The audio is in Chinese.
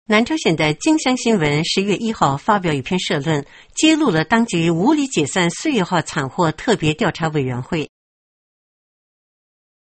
南朝鲜的金山新闻10月1号发表一篇社论，揭露了当局无理解散4月号惨祸特别调查委员会。